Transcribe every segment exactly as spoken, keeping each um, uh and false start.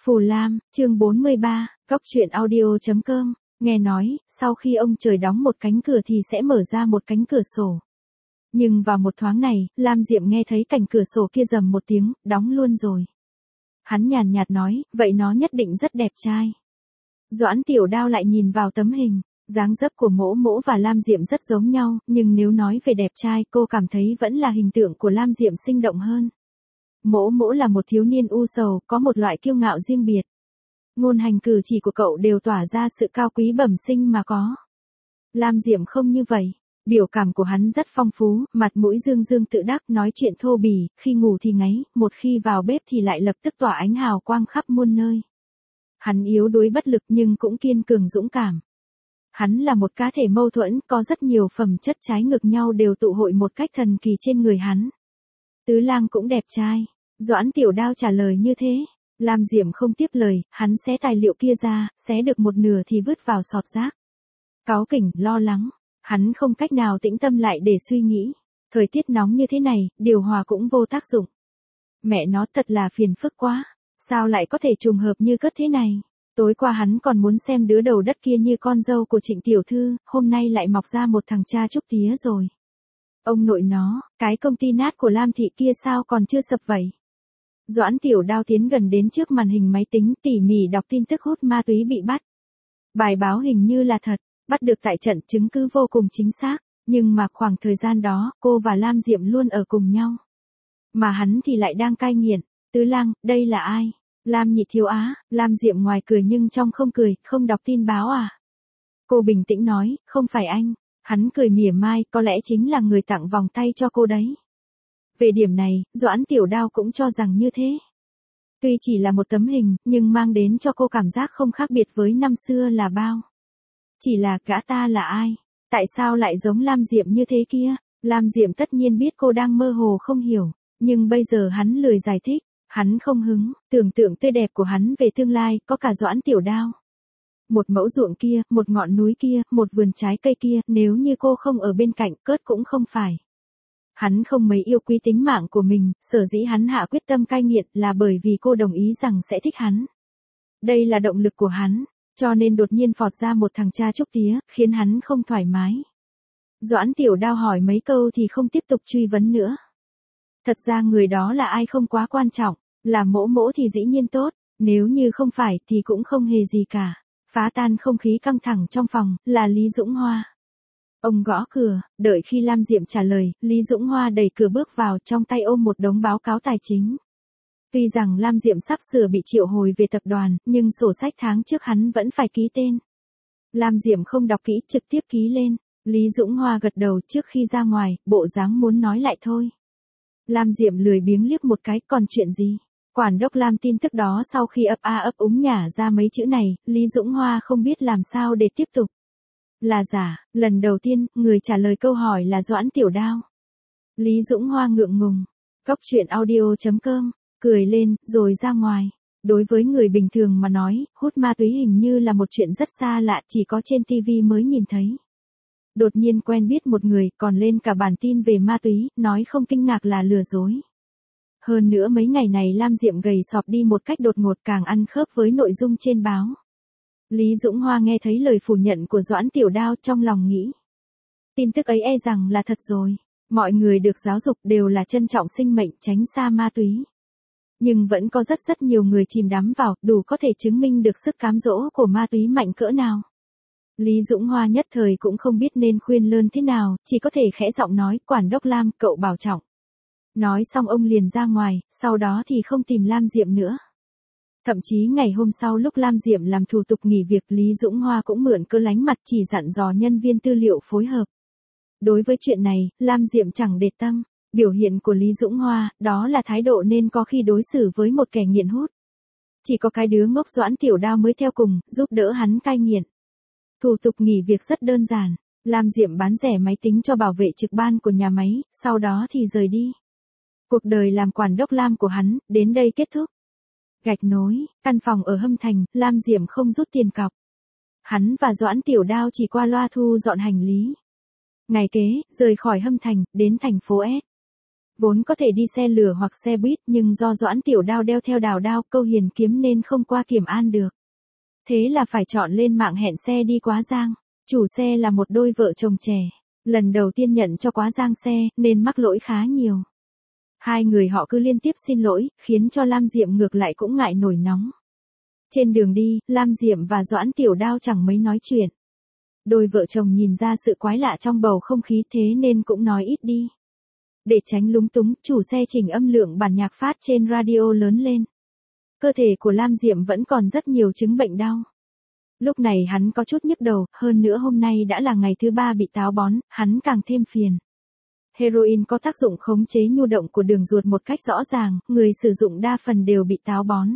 Phù Lam, chương bốn mươi ba, Cóc truyện audio chấm com, nghe nói, sau khi ông trời đóng một cánh cửa thì sẽ mở ra một cánh cửa sổ. Nhưng vào một thoáng này, Lam Diệm nghe thấy cạnh cửa sổ kia rầm một tiếng, đóng luôn rồi. Hắn nhàn nhạt nói, vậy nó nhất định rất đẹp trai. Doãn Tiểu Đao lại nhìn vào tấm hình, dáng dấp của Mỗ Mỗ và Lam Diệm rất giống nhau, nhưng nếu nói về đẹp trai cô cảm thấy vẫn là hình tượng của Lam Diệm sinh động hơn. Mỗ Mỗ là một thiếu niên u sầu, có một loại kiêu ngạo riêng biệt. Ngôn hành cử chỉ của cậu đều tỏa ra sự cao quý bẩm sinh mà có. Lam Diệm không như vậy. Biểu cảm của hắn rất phong phú, mặt mũi dương dương tự đắc, nói chuyện thô bỉ, khi ngủ thì ngáy, một khi vào bếp thì lại lập tức tỏa ánh hào quang khắp muôn nơi. Hắn yếu đuối bất lực nhưng cũng kiên cường dũng cảm. Hắn là một cá thể mâu thuẫn, có rất nhiều phẩm chất trái ngược nhau đều tụ hội một cách thần kỳ trên người hắn. Tứ Lang cũng đẹp trai. Doãn Tiểu Đao trả lời như thế. Lam Diệm không tiếp lời, hắn xé tài liệu kia ra, xé được một nửa thì vứt vào sọt rác. Cáu kỉnh, lo lắng. Hắn không cách nào tĩnh tâm lại để suy nghĩ. Thời tiết nóng như thế này, điều hòa cũng vô tác dụng. Mẹ nó thật là phiền phức quá. Sao lại có thể trùng hợp như cất thế này? Tối qua hắn còn muốn xem đứa đầu đất kia như con dâu của Trịnh Tiểu Thư, hôm nay lại mọc ra một thằng cha trúc tía rồi. Ông nội nó, cái công ty nát của Lam Thị kia sao còn chưa sập vậy? Doãn Tiểu Đao tiến gần đến trước màn hình máy tính tỉ mỉ đọc tin tức hút ma túy bị bắt. Bài báo hình như là thật. Bắt được tại trận, chứng cứ vô cùng chính xác, nhưng mà khoảng thời gian đó, cô và Lam Diệm luôn ở cùng nhau. Mà hắn thì lại đang cai nghiện. Tứ Lang, đây là ai? Lam Nhị Thiếu Á. Lam Diệm ngoài cười nhưng trong không cười, không đọc tin báo à? Cô bình tĩnh nói, không phải anh. Hắn cười mỉa mai, có lẽ chính là người tặng vòng tay cho cô đấy. Về điểm này, Doãn Tiểu Đao cũng cho rằng như thế. Tuy chỉ là một tấm hình, nhưng mang đến cho cô cảm giác không khác biệt với năm xưa là bao. Chỉ là gã ta là ai? Tại sao lại giống Lam Diệm như thế kia? Lam Diệm tất nhiên biết cô đang mơ hồ không hiểu, nhưng bây giờ hắn lười giải thích, hắn không hứng, tưởng tượng tươi đẹp của hắn về tương lai, có cả Doãn Tiểu Đao. Một mẫu ruộng kia, một ngọn núi kia, một vườn trái cây kia, nếu như cô không ở bên cạnh, cớt cũng không phải. Hắn không mấy yêu quý tính mạng của mình, sở dĩ hắn hạ quyết tâm cai nghiện là bởi vì cô đồng ý rằng sẽ thích hắn. Đây là động lực của hắn. Cho nên đột nhiên phọt ra một thằng cha trúc tía, khiến hắn không thoải mái. Doãn Tiểu Đao hỏi mấy câu thì không tiếp tục truy vấn nữa. Thật ra người đó là ai không quá quan trọng, là Mỗ Mỗ thì dĩ nhiên tốt, nếu như không phải thì cũng không hề gì cả. Phá tan không khí căng thẳng trong phòng, là Lý Dũng Hoa. Ông gõ cửa, đợi khi Lam Diệm trả lời, Lý Dũng Hoa đẩy cửa bước vào, trong tay ôm một đống báo cáo tài chính. Tuy rằng Lam Diệm sắp sửa bị triệu hồi về tập đoàn, nhưng sổ sách tháng trước hắn vẫn phải ký tên. Lam Diệm không đọc kỹ, trực tiếp ký lên. Lý Dũng Hoa gật đầu trước khi ra ngoài, bộ dáng muốn nói lại thôi. Lam Diệm lười biếng liếc một cái, còn chuyện gì? Quản đốc Lam tin tức đó sau khi ấp a ấp úng nhả ra mấy chữ này, Lý Dũng Hoa không biết làm sao để tiếp tục. Là giả, lần đầu tiên, người trả lời câu hỏi là Doãn Tiểu Đao. Lý Dũng Hoa ngượng ngùng. Cóc truyện audio chấm com. Cười lên, rồi ra ngoài. Đối với người bình thường mà nói, hút ma túy hình như là một chuyện rất xa lạ, chỉ có trên ti vi mới nhìn thấy. Đột nhiên quen biết một người, còn lên cả bản tin về ma túy, nói không kinh ngạc là lừa dối. Hơn nữa mấy ngày này Lam Diệm gầy sọp đi một cách đột ngột, càng ăn khớp với nội dung trên báo. Lý Dũng Hoa nghe thấy lời phủ nhận của Doãn Tiểu Đao, trong lòng nghĩ. Tin tức ấy e rằng là thật rồi. Mọi người được giáo dục đều là trân trọng sinh mệnh, tránh xa ma túy. Nhưng vẫn có rất rất nhiều người chìm đắm vào, đủ có thể chứng minh được sức cám dỗ của ma túy mạnh cỡ nào. Lý Dũng Hoa nhất thời cũng không biết nên khuyên lơn thế nào, chỉ có thể khẽ giọng nói, Quản đốc Lam, cậu bảo trọng. Nói xong ông liền ra ngoài, sau đó thì không tìm Lam Diệm nữa. Thậm chí ngày hôm sau lúc Lam Diệm làm thủ tục nghỉ việc, Lý Dũng Hoa cũng mượn cớ lánh mặt chỉ dặn dò nhân viên tư liệu phối hợp. Đối với chuyện này, Lam Diệm chẳng để tâm. Biểu hiện của Lý Dũng Hoa, đó là thái độ nên có khi đối xử với một kẻ nghiện hút. Chỉ có cái đứa ngốc Doãn Tiểu Đao mới theo cùng, giúp đỡ hắn cai nghiện. Thủ tục nghỉ việc rất đơn giản. Lam Diệm bán rẻ máy tính cho bảo vệ trực ban của nhà máy, sau đó thì rời đi. Cuộc đời làm quản đốc Lam của hắn, đến đây kết thúc. Gạch nối, căn phòng ở Hâm Thành, Lam Diệm không rút tiền cọc. Hắn và Doãn Tiểu Đao chỉ qua loa thu dọn hành lý. Ngày kế, rời khỏi Hâm Thành, đến thành phố S. Vốn có thể đi xe lửa hoặc xe buýt nhưng do Doãn Tiểu Đao đeo theo đào đao câu hiền kiếm nên không qua kiểm an được. Thế là phải chọn lên mạng hẹn xe đi Quá Giang. Chủ xe là một đôi vợ chồng trẻ. Lần đầu tiên nhận cho Quá Giang xe nên mắc lỗi khá nhiều. Hai người họ cứ liên tiếp xin lỗi, khiến cho Lam Diệm ngược lại cũng ngại nổi nóng. Trên đường đi, Lam Diệm và Doãn Tiểu Đao chẳng mấy nói chuyện. Đôi vợ chồng nhìn ra sự quái lạ trong bầu không khí thế nên cũng nói ít đi. Để tránh lúng túng, chủ xe chỉnh âm lượng bản nhạc phát trên radio lớn lên. Cơ thể của Lam Diệm vẫn còn rất nhiều chứng bệnh đau. Lúc này hắn có chút nhức đầu, hơn nữa hôm nay đã là ngày thứ ba bị táo bón, hắn càng thêm phiền. Heroin có tác dụng khống chế nhu động của đường ruột một cách rõ ràng, người sử dụng đa phần đều bị táo bón.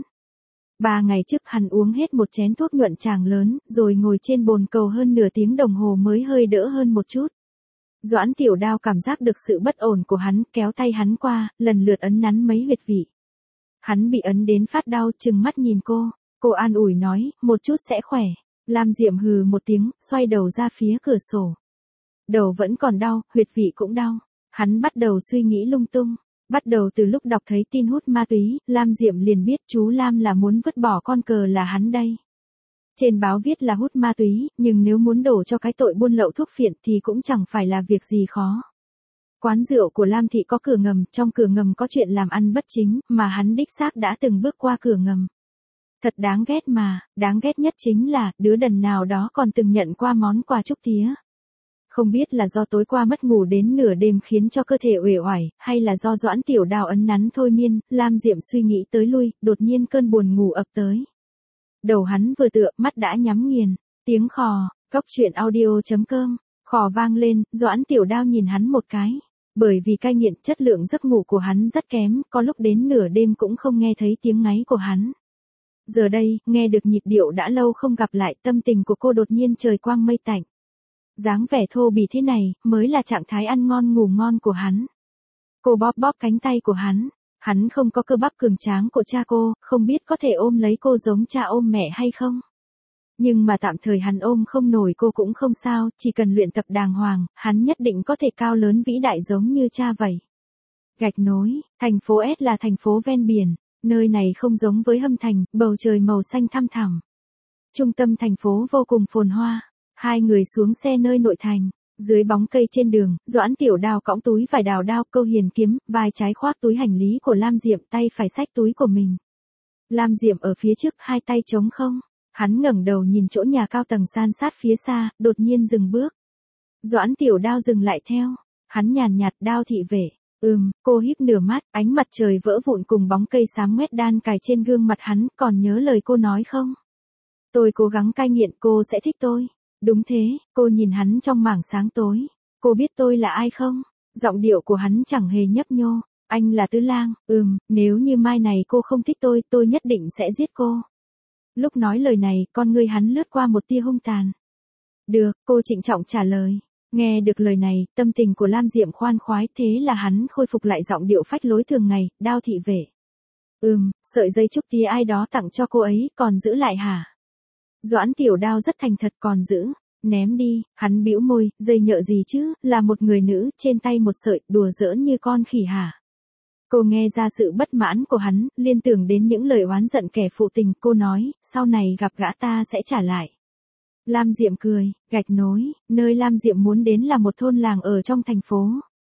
Ba ngày trước hắn uống hết một chén thuốc nhuận tràng lớn, rồi ngồi trên bồn cầu hơn nửa tiếng đồng hồ mới hơi đỡ hơn một chút. Doãn Tiểu Đao cảm giác được sự bất ổn của hắn, kéo tay hắn qua, lần lượt ấn nắn mấy huyệt vị. Hắn bị ấn đến phát đau, trừng mắt nhìn cô. Cô an ủi nói, một chút sẽ khỏe. Lam Diệm hừ một tiếng, xoay đầu ra phía cửa sổ. Đầu vẫn còn đau, huyệt vị cũng đau. Hắn bắt đầu suy nghĩ lung tung. Bắt đầu từ lúc đọc thấy tin hút ma túy, Lam Diệm liền biết chú Lam là muốn vứt bỏ con cờ là hắn đây. Trên báo viết là hút ma túy, nhưng nếu muốn đổ cho cái tội buôn lậu thuốc phiện thì cũng chẳng phải là việc gì khó. Quán rượu của Lam Thị có cửa ngầm, trong cửa ngầm có chuyện làm ăn bất chính, mà hắn đích xác đã từng bước qua cửa ngầm. Thật đáng ghét mà, đáng ghét nhất chính là, đứa đần nào đó còn từng nhận qua món quà chúc tía. Không biết là do tối qua mất ngủ đến nửa đêm khiến cho cơ thể uể oải, hay là do Doãn Tiểu Đao ấn nắn thôi miên, Lam Diệm suy nghĩ tới lui, đột nhiên cơn buồn ngủ ập tới. Đầu hắn vừa tựa, mắt đã nhắm nghiền, tiếng khò, góc truyện audio chấm com, khò vang lên, Doãn Tiểu Đao nhìn hắn một cái. Bởi vì cai nghiện, chất lượng giấc ngủ của hắn rất kém, có lúc đến nửa đêm cũng không nghe thấy tiếng ngáy của hắn. Giờ đây, nghe được nhịp điệu đã lâu không gặp lại, tâm tình của cô đột nhiên trời quang mây tạnh. Dáng vẻ thô bỉ thế này, mới là trạng thái ăn ngon ngủ ngon của hắn. Cô bóp bóp cánh tay của hắn. Hắn không có cơ bắp cường tráng của cha cô, không biết có thể ôm lấy cô giống cha ôm mẹ hay không. Nhưng mà tạm thời hắn ôm không nổi cô cũng không sao, chỉ cần luyện tập đàng hoàng, hắn nhất định có thể cao lớn vĩ đại giống như cha vậy. Gạch Nối, thành phố S là thành phố ven biển, nơi này không giống với Hâm Thành, bầu trời màu xanh thăm thẳm. Trung tâm thành phố vô cùng phồn hoa, hai người xuống xe nơi nội thành. Dưới bóng cây trên đường, Doãn Tiểu Đao cõng túi vải đào đao, câu hiền kiếm, vai trái khoác túi hành lý của Lam Diệm, tay phải xách túi của mình. Lam Diệm ở phía trước, hai tay trống không. Hắn ngẩng đầu nhìn chỗ nhà cao tầng san sát phía xa, đột nhiên dừng bước. Doãn Tiểu Đao dừng lại theo. Hắn nhàn nhạt, Đao thị vệ. Ừm, cô híp nửa mắt, ánh mặt trời vỡ vụn cùng bóng cây xám ngoét đan cài trên gương mặt hắn, còn nhớ lời cô nói không? Tôi cố gắng cai nghiện, cô sẽ thích tôi. Đúng thế, cô nhìn hắn trong mảng sáng tối. Cô biết tôi là ai không? Giọng điệu của hắn chẳng hề nhấp nhô. Anh là Tứ Lang, ừm, nếu như mai này cô không thích tôi, tôi nhất định sẽ giết cô. Lúc nói lời này, con ngươi hắn lướt qua một tia hung tàn. Được, cô trịnh trọng trả lời. Nghe được lời này, tâm tình của Lam Diệm khoan khoái, thế là hắn khôi phục lại giọng điệu phách lối thường ngày, Đao thị vệ. Ừm, sợi dây chúc tía ai đó tặng cho cô ấy, còn giữ lại hả? Doãn Tiểu Đao rất thành thật, còn giữ. Ném đi, hắn bĩu môi, dây nhợ gì chứ, là một người nữ, trên tay một sợi, đùa giỡn như con khỉ hả? Cô nghe ra sự bất mãn của hắn, liên tưởng đến những lời oán giận kẻ phụ tình, cô nói, sau này gặp gã ta sẽ trả lại. Lam Diệm cười, Gạch Nối, nơi Lam Diệm muốn đến là một thôn làng ở trong thành phố.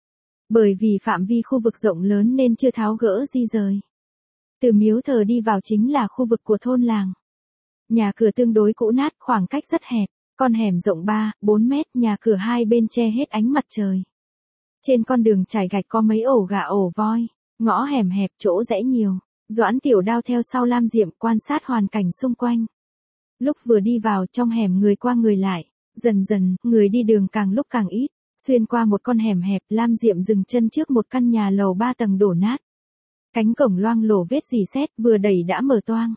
Bởi vì phạm vi khu vực rộng lớn nên chưa tháo gỡ di rời. Từ miếu thờ đi vào chính là khu vực của thôn làng. Nhà cửa tương đối cũ nát, khoảng cách rất hẹp, con hẻm rộng ba, bốn mét, nhà cửa hai bên che hết ánh mặt trời. Trên con đường trải gạch có mấy ổ gà ổ voi, ngõ hẻm hẹp, chỗ rẽ nhiều. Doãn Tiểu Đao theo sau Lam Diệm quan sát hoàn cảnh xung quanh. Lúc vừa đi vào, trong hẻm người qua người lại, dần dần, người đi đường càng lúc càng ít. Xuyên qua một con hẻm hẹp, Lam Diệm dừng chân trước một căn nhà lầu ba tầng đổ nát. Cánh cổng loang lổ vết rỉ sét, vừa đẩy đã mở toang.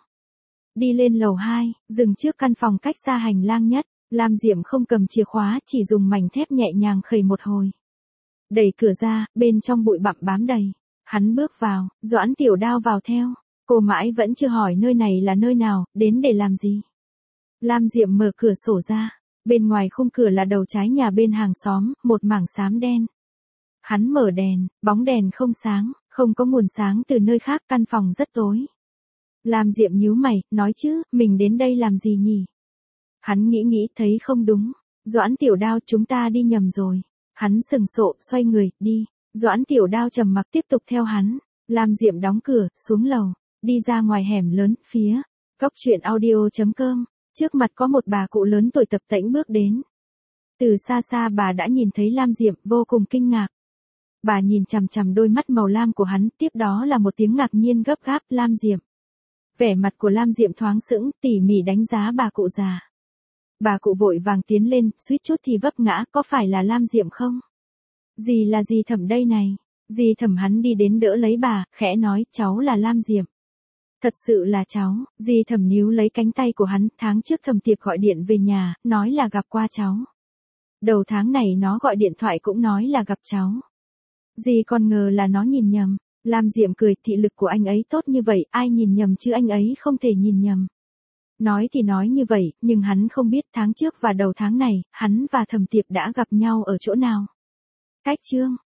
Đi lên lầu hai, dừng trước căn phòng cách xa hành lang nhất. Lam Diệm không cầm chìa khóa, chỉ dùng mảnh thép nhẹ nhàng khẩy một hồi. Đẩy cửa ra, bên trong bụi bặm bám đầy. Hắn bước vào, Doãn Tiểu Đao vào theo. Cô mãi vẫn chưa hỏi nơi này là nơi nào, đến để làm gì. Lam Diệm mở cửa sổ ra. Bên ngoài khung cửa là đầu trái nhà bên hàng xóm, một mảng xám đen. Hắn mở đèn, bóng đèn không sáng, không có nguồn sáng từ nơi khác, căn phòng rất tối. Lam Diệm nhíu mày, nói chứ, mình đến đây làm gì nhỉ? Hắn nghĩ nghĩ, thấy không đúng. Doãn Tiểu Đao, chúng ta đi nhầm rồi. Hắn sừng sộ, xoay người, đi. Doãn Tiểu Đao trầm mặc tiếp tục theo hắn. Lam Diệm đóng cửa, xuống lầu, đi ra ngoài hẻm lớn, phía cốc truyện audio chấm com. Trước mặt có một bà cụ lớn tuổi tập tễnh bước đến. Từ xa xa bà đã nhìn thấy Lam Diệm, vô cùng kinh ngạc. Bà nhìn chằm chằm đôi mắt màu lam của hắn, tiếp đó là một tiếng ngạc nhiên gấp gáp, Lam Diệm. Vẻ mặt của Lam Diệm thoáng sững, tỉ mỉ đánh giá bà cụ già. Bà cụ vội vàng tiến lên, suýt chút thì vấp ngã, có phải là Lam Diệm không? Dì là dì Thẩm đây này. Dì Thẩm hắn đi đến đỡ lấy bà, khẽ nói, cháu là Lam Diệm. Thật sự là cháu, dì Thẩm níu lấy cánh tay của hắn, tháng trước Thẩm Tiệp gọi điện về nhà, nói là gặp qua cháu. Đầu tháng này nó gọi điện thoại cũng nói là gặp cháu. Dì còn ngờ là nó nhìn nhầm. Lam Diệm cười, thị lực của anh ấy tốt như vậy, ai nhìn nhầm chứ anh ấy không thể nhìn nhầm. Nói thì nói như vậy, nhưng hắn không biết tháng trước và đầu tháng này, hắn và Thẩm Tiệp đã gặp nhau ở chỗ nào. Cách chương